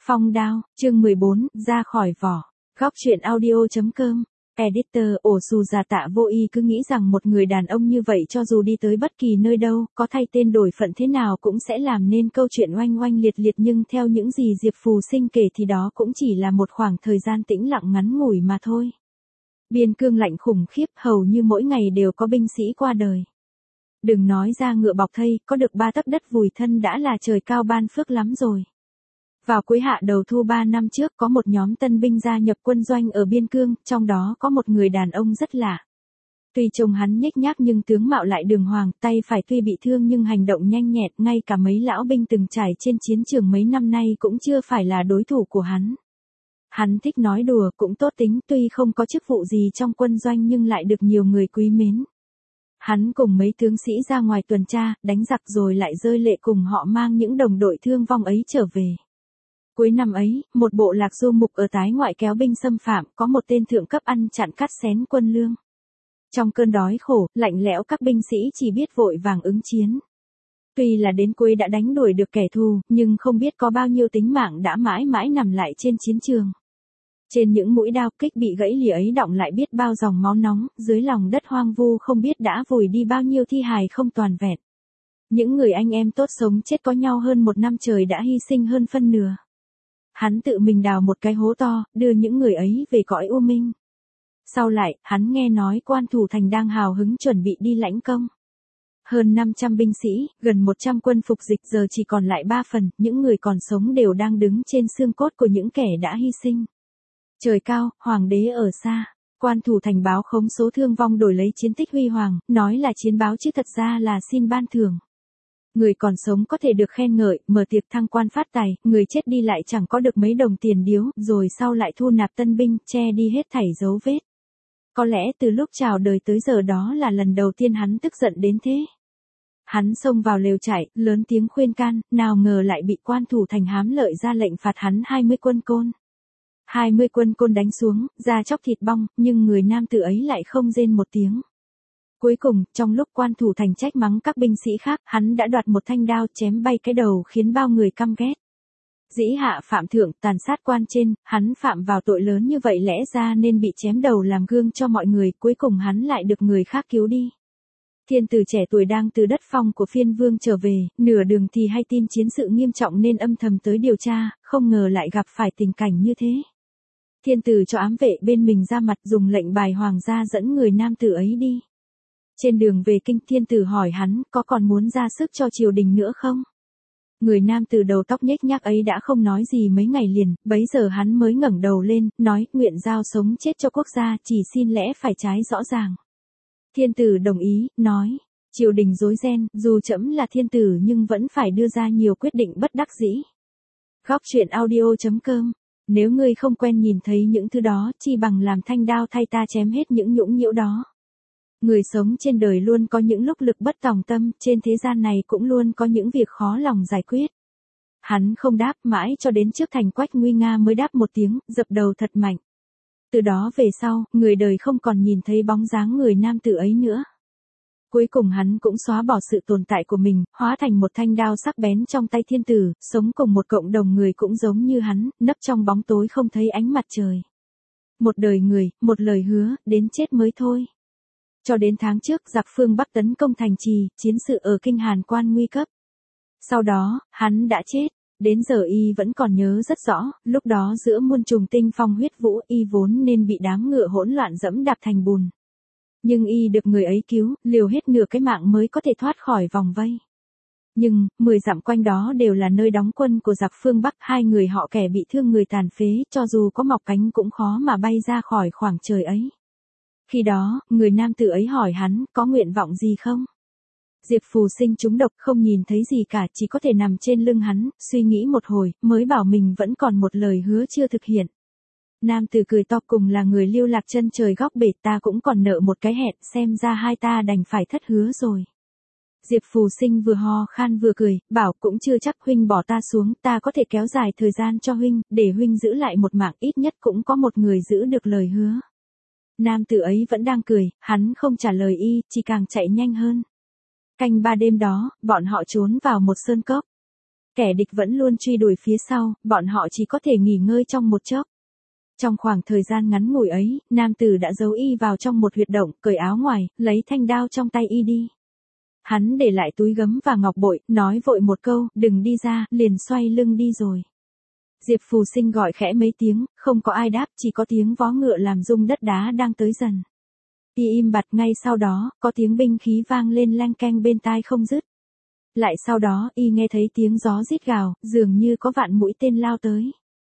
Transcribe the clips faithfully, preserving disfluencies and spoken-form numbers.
Phong đao, chương mười bốn, ra khỏi vỏ. Góc truyện audio.com. Editor, ổ xù già Tạ Vô Y cứ nghĩ rằng một người đàn ông như vậy cho dù đi tới bất kỳ nơi đâu, có thay tên đổi phận thế nào cũng sẽ làm nên câu chuyện oanh oanh liệt liệt, nhưng theo những gì Diệp Phù Sinh kể thì đó cũng chỉ là một khoảng thời gian tĩnh lặng ngắn ngủi mà thôi. Biên cương lạnh khủng khiếp, hầu như mỗi ngày đều có binh sĩ qua đời. Đừng nói ra ngựa bọc thây, có được ba tấc đất vùi thân đã là trời cao ban phước lắm rồi. Vào cuối hạ đầu thu ba năm trước có một nhóm tân binh gia nhập quân doanh ở biên cương, trong đó có một người đàn ông rất lạ. Tuy trông hắn nhếch nhác nhưng tướng mạo lại đường hoàng, tay phải tuy bị thương nhưng hành động nhanh nhẹn, ngay cả mấy lão binh từng trải trên chiến trường mấy năm nay cũng chưa phải là đối thủ của hắn. Hắn thích nói đùa, cũng tốt tính, tuy không có chức vụ gì trong quân doanh nhưng lại được nhiều người quý mến. Hắn cùng mấy tướng sĩ ra ngoài tuần tra, đánh giặc rồi lại rơi lệ cùng họ mang những đồng đội thương vong ấy trở về. Cuối năm ấy, một bộ lạc du mục ở tái ngoại kéo binh xâm phạm, có một tên thượng cấp ăn chặn cắt xén quân lương. Trong cơn đói khổ, lạnh lẽo, các binh sĩ chỉ biết vội vàng ứng chiến. Tuy là đến cuối đã đánh đuổi được kẻ thù, nhưng không biết có bao nhiêu tính mạng đã mãi mãi nằm lại trên chiến trường. Trên những mũi đao kích bị gãy lìa ấy đọng lại biết bao dòng máu nóng, dưới lòng đất hoang vu không biết đã vùi đi bao nhiêu thi hài không toàn vẹn. Những người anh em tốt sống chết có nhau hơn một năm trời đã hy sinh hơn phân nửa. Hắn tự mình đào một cái hố to, đưa những người ấy về cõi u minh. Sau lại, hắn nghe nói Quan Thủ Thành đang hào hứng chuẩn bị đi lãnh công. Hơn năm trăm binh sĩ, gần một trăm quân phục dịch giờ chỉ còn lại ba phần, những người còn sống đều đang đứng trên xương cốt của những kẻ đã hy sinh. Trời cao, hoàng đế ở xa. Quan Thủ Thành báo khống số thương vong đổi lấy chiến tích huy hoàng, nói là chiến báo chứ thật ra là xin ban thưởng. Người còn sống có thể được khen ngợi, mở tiệc thăng quan phát tài, người chết đi lại chẳng có được mấy đồng tiền điếu, rồi sau lại thu nạp tân binh, che đi hết thảy dấu vết. Có lẽ từ lúc chào đời tới giờ đó là lần đầu tiên hắn tức giận đến thế. Hắn xông vào lều trại, lớn tiếng khuyên can, nào ngờ lại bị Quan Thủ Thành hám lợi ra lệnh phạt hắn hai mươi quân côn. hai mươi quân côn đánh xuống, da chóc thịt bong, nhưng người nam tử ấy lại không rên một tiếng. Cuối cùng, trong lúc Quan Thủ Thành trách mắng các binh sĩ khác, hắn đã đoạt một thanh đao chém bay cái đầu khiến bao người căm ghét. Dĩ hạ phạm thượng, tàn sát quan trên, hắn phạm vào tội lớn như vậy lẽ ra nên bị chém đầu làm gương cho mọi người, cuối cùng hắn lại được người khác cứu đi. Thiên tử trẻ tuổi đang từ đất phong của phiên vương trở về, nửa đường thì hay tin chiến sự nghiêm trọng nên âm thầm tới điều tra, không ngờ lại gặp phải tình cảnh như thế. Thiên tử cho ám vệ bên mình ra mặt dùng lệnh bài hoàng gia dẫn người nam tử ấy đi. Trên đường về kinh, thiên tử hỏi hắn có còn muốn ra sức cho triều đình nữa không? Người nam tử đầu tóc nhếch nhác ấy đã không nói gì mấy ngày liền, bấy giờ hắn mới ngẩng đầu lên, nói nguyện giao sống chết cho quốc gia, chỉ xin lẽ phải trái rõ ràng. Thiên tử đồng ý, nói, triều đình rối ren, dù trẫm là thiên tử nhưng vẫn phải đưa ra nhiều quyết định bất đắc dĩ. Góc truyện audio.com. Nếu ngươi không quen nhìn thấy những thứ đó, chi bằng làm thanh đao thay ta chém hết những nhũng nhiễu đó. Người sống trên đời luôn có những lúc lực bất tòng tâm, trên thế gian này cũng luôn có những việc khó lòng giải quyết. Hắn không đáp mãi cho đến trước thành Quách nguy nga mới đáp một tiếng, dập đầu thật mạnh. Từ đó về sau, người đời không còn nhìn thấy bóng dáng người nam tử ấy nữa. Cuối cùng hắn cũng xóa bỏ sự tồn tại của mình, hóa thành một thanh đao sắc bén trong tay thiên tử, sống cùng một cộng đồng người cũng giống như hắn, nấp trong bóng tối không thấy ánh mặt trời. Một đời người, một lời hứa, đến chết mới thôi. Cho đến tháng trước, giặc phương Bắc tấn công thành trì, chiến sự ở kinh Hàn Quan nguy cấp. Sau đó, hắn đã chết. Đến giờ y vẫn còn nhớ rất rõ, lúc đó giữa muôn trùng tinh phong huyết vũ, y vốn nên bị đám ngựa hỗn loạn dẫm đạp thành bùn. Nhưng y được người ấy cứu, liều hết nửa cái mạng mới có thể thoát khỏi vòng vây. Nhưng, mười dặm quanh đó đều là nơi đóng quân của giặc phương Bắc, hai người họ kẻ bị thương người tàn phế, cho dù có mọc cánh cũng khó mà bay ra khỏi khoảng trời ấy. Khi đó, người nam tử ấy hỏi hắn, có nguyện vọng gì không? Diệp Phù Sinh trúng độc không nhìn thấy gì cả, chỉ có thể nằm trên lưng hắn, suy nghĩ một hồi, mới bảo mình vẫn còn một lời hứa chưa thực hiện. Nam tử cười to, cùng là người lưu lạc chân trời góc bể, ta cũng còn nợ một cái hẹn, xem ra hai ta đành phải thất hứa rồi. Diệp Phù Sinh vừa ho khan vừa cười, bảo cũng chưa chắc huynh bỏ ta xuống, ta có thể kéo dài thời gian cho huynh, để huynh giữ lại một mạng, ít nhất cũng có một người giữ được lời hứa. Nam tử ấy vẫn đang cười, hắn không trả lời y, chỉ càng chạy nhanh hơn. Canh ba đêm đó, bọn họ trốn vào một sơn cốc. Kẻ địch vẫn luôn truy đuổi phía sau, bọn họ chỉ có thể nghỉ ngơi trong một chốc. Trong khoảng thời gian ngắn ngủi ấy, nam tử đã giấu y vào trong một huyệt động, cởi áo ngoài, lấy thanh đao trong tay y đi. Hắn để lại túi gấm và ngọc bội, nói vội một câu, đừng đi ra, liền xoay lưng đi rồi. Diệp Phù Sinh gọi khẽ mấy tiếng, không có ai đáp, chỉ có tiếng vó ngựa làm rung đất đá đang tới dần. Y im bặt, ngay sau đó, có tiếng binh khí vang lên leng keng bên tai không dứt. Lại sau đó, y nghe thấy tiếng gió rít gào, dường như có vạn mũi tên lao tới.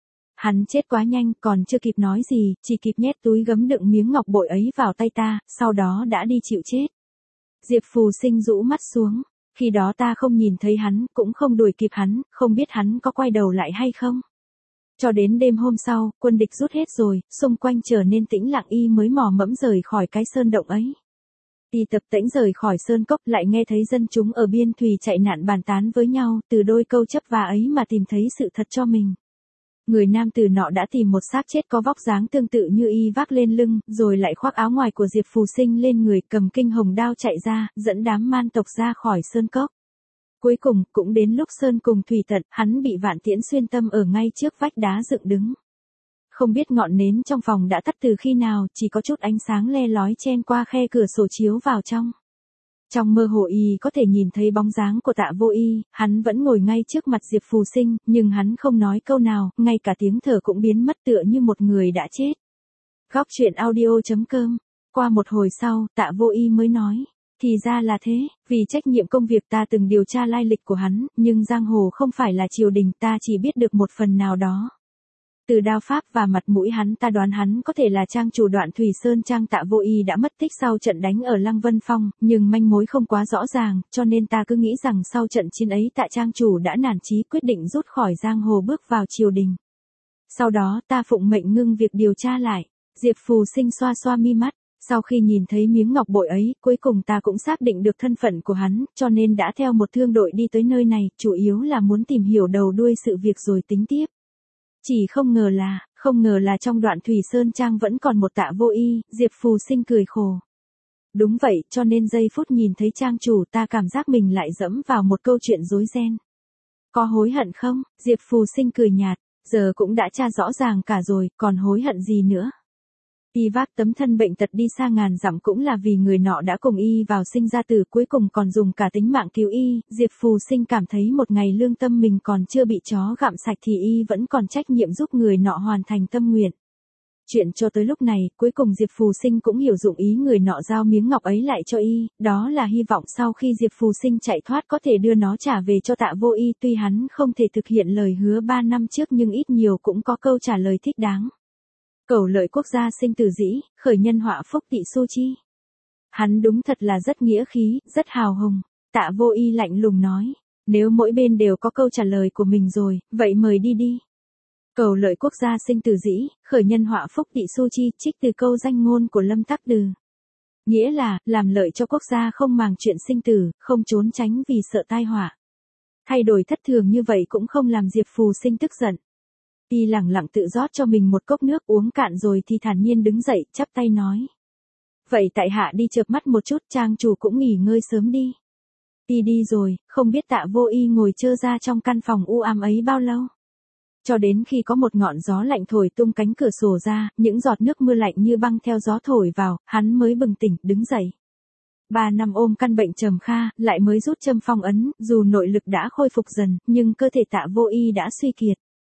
Hắn chết quá nhanh, còn chưa kịp nói gì, chỉ kịp nhét túi gấm đựng miếng ngọc bội ấy vào tay ta, sau đó đã đi chịu chết. Diệp Phù Sinh rũ mắt xuống, khi đó ta không nhìn thấy hắn, cũng không đuổi kịp hắn, không biết hắn có quay đầu lại hay không. Cho đến đêm hôm sau, quân địch rút hết rồi, xung quanh trở nên tĩnh lặng, y mới mò mẫm rời khỏi cái sơn động ấy. Y tập tễnh rời khỏi sơn cốc, lại nghe thấy dân chúng ở biên thùy chạy nạn bàn tán với nhau, từ đôi câu chấp vá ấy mà tìm thấy sự thật cho mình. Người nam tử nọ đã tìm một xác chết có vóc dáng tương tự như y vác lên lưng, rồi lại khoác áo ngoài của Diệp Phù Sinh lên người, cầm kinh hồng đao chạy ra, dẫn đám man tộc ra khỏi sơn cốc. Cuối cùng, cũng đến lúc sơn cùng thủy tận, hắn bị vạn tiễn xuyên tâm ở ngay trước vách đá dựng đứng. Không biết ngọn nến trong phòng đã tắt từ khi nào, chỉ có chút ánh sáng le lói chen qua khe cửa sổ chiếu vào trong. Trong mơ hồ y có thể nhìn thấy bóng dáng của Tạ Vô Y, hắn vẫn ngồi ngay trước mặt Diệp Phù Sinh, nhưng hắn không nói câu nào, ngay cả tiếng thở cũng biến mất tựa như một người đã chết. Góc truyện audio chấm com. Qua một hồi sau, Tạ Vô Y mới nói. Thì ra là thế, vì trách nhiệm công việc ta từng điều tra lai lịch của hắn, nhưng giang hồ không phải là triều đình, ta chỉ biết được một phần nào đó. Từ đao pháp và mặt mũi hắn, ta đoán hắn có thể là trang chủ Đoạn Thủy Sơn Trang. Tạ Vô Y đã mất tích sau trận đánh ở Lăng Vân Phong, nhưng manh mối không quá rõ ràng, cho nên ta cứ nghĩ rằng sau trận chiến ấy Tạ trang chủ đã nản chí quyết định rút khỏi giang hồ bước vào triều đình. Sau đó ta phụng mệnh ngưng việc điều tra lại. Diệp Phù Sinh xoa xoa mi mắt. Sau khi nhìn thấy miếng ngọc bội ấy, cuối cùng ta cũng xác định được thân phận của hắn, cho nên đã theo một thương đội đi tới nơi này, chủ yếu là muốn tìm hiểu đầu đuôi sự việc rồi tính tiếp. Chỉ không ngờ là, không ngờ là trong Đoạn Thủy Sơn Trang vẫn còn một Tạ Vô Y. Diệp Phù Sinh cười khổ. Đúng vậy, cho nên giây phút nhìn thấy trang chủ ta cảm giác mình lại dẫm vào một câu chuyện rối ren. Có hối hận không? Diệp Phù Sinh cười nhạt, giờ cũng đã tra rõ ràng cả rồi, còn hối hận gì nữa? Y vác tấm thân bệnh tật đi xa ngàn dặm cũng là vì người nọ đã cùng y vào sinh ra tử, cuối cùng còn dùng cả tính mạng cứu y. Diệp Phù Sinh cảm thấy một ngày lương tâm mình còn chưa bị chó gặm sạch thì y vẫn còn trách nhiệm giúp người nọ hoàn thành tâm nguyện. Chuyện cho tới lúc này, cuối cùng Diệp Phù Sinh cũng hiểu dụng ý người nọ giao miếng ngọc ấy lại cho y, đó là hy vọng sau khi Diệp Phù Sinh chạy thoát có thể đưa nó trả về cho Tạ Vô Y. Tuy hắn không thể thực hiện lời hứa ba năm trước nhưng ít nhiều cũng có câu trả lời thích đáng. Cẩu lợi quốc gia sinh tử dĩ, khởi nhân họa phúc tị su chi. Hắn đúng thật là rất nghĩa khí, rất hào hùng. Tạ Vô Y lạnh lùng nói, nếu mỗi bên đều có câu trả lời của mình rồi, vậy mời đi đi. Cẩu lợi quốc gia sinh tử dĩ, khởi nhân họa phúc tị su chi, trích từ câu danh ngôn của Lâm Tắc Đừ. Nghĩa là, làm lợi cho quốc gia không màng chuyện sinh tử, không trốn tránh vì sợ tai họa. Thay đổi thất thường như vậy cũng không làm Diệp Phù Sinh tức giận. Y lẳng lặng tự rót cho mình một cốc nước, uống cạn rồi thì thản nhiên đứng dậy, chắp tay nói. Vậy tại hạ đi chợp mắt một chút, trang chủ cũng nghỉ ngơi sớm đi. Y đi rồi, không biết Tạ Vô Y ngồi trơ ra trong căn phòng u ám ấy bao lâu. Cho đến khi có một ngọn gió lạnh thổi tung cánh cửa sổ ra, những giọt nước mưa lạnh như băng theo gió thổi vào, hắn mới bừng tỉnh, đứng dậy. Ba năm ôm căn bệnh trầm kha, lại mới rút châm phong ấn, dù nội lực đã khôi phục dần, nhưng cơ thể Tạ Vô Y đã suy kiệt.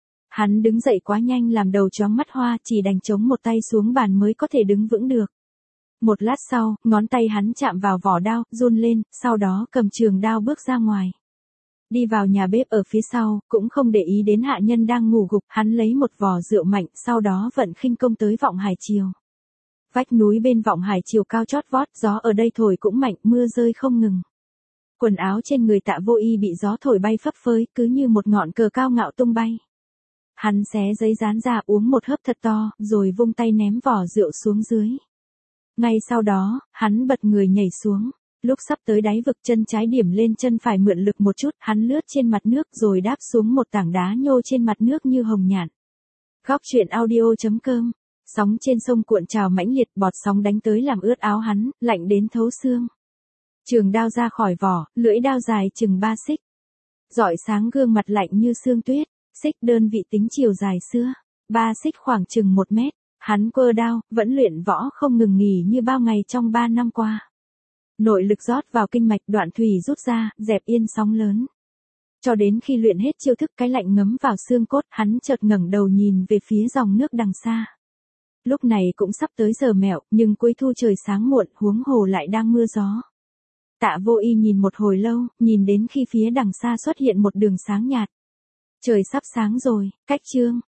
Hắn đứng dậy quá nhanh làm đầu choáng mắt hoa, chỉ đành chống một tay xuống bàn mới có thể đứng vững được. Một lát sau, ngón tay hắn chạm vào vỏ đao, run lên, sau đó cầm trường đao bước ra ngoài. Đi vào nhà bếp ở phía sau, cũng không để ý đến hạ nhân đang ngủ gục, hắn lấy một vò rượu mạnh, sau đó vận khinh công tới Vọng Hải Triều. Vách núi bên Vọng Hải Triều cao chót vót, gió ở đây thổi cũng mạnh, mưa rơi không ngừng. Quần áo trên người Tạ Vô Y bị gió thổi bay phấp phới, cứ như một ngọn cờ cao ngạo tung bay. Hắn xé giấy dán ra, uống một hớp thật to, rồi vung tay ném vỏ rượu xuống dưới. Ngay sau đó, hắn bật người nhảy xuống. Lúc sắp tới đáy vực, chân trái điểm lên chân phải mượn lực một chút, hắn lướt trên mặt nước rồi đáp xuống một tảng đá nhô trên mặt nước như hồng nhạn. Góc truyện audio chấm com. Sóng trên sông cuộn trào mãnh liệt, bọt sóng đánh tới làm ướt áo hắn, lạnh đến thấu xương. Trường đao ra khỏi vỏ, lưỡi đao dài chừng ba xích. Rọi sáng gương mặt lạnh như xương tuyết, xích đơn vị tính chiều dài xưa, ba xích khoảng chừng một mét, hắn quơ đao, vẫn luyện võ không ngừng nghỉ như bao ngày trong ba năm qua. Nội lực rót vào kinh mạch, đoạn thủy rút ra, dẹp yên sóng lớn. Cho đến khi luyện hết chiêu thức, cái lạnh ngấm vào xương cốt, hắn chợt ngẩng đầu nhìn về phía dòng nước đằng xa. Lúc này cũng sắp tới giờ mẹo, nhưng cuối thu trời sáng muộn, huống hồ lại đang mưa gió. Tạ Vô Y nhìn một hồi lâu, nhìn đến khi phía đằng xa xuất hiện một đường sáng nhạt. Trời sắp sáng rồi, cách trương.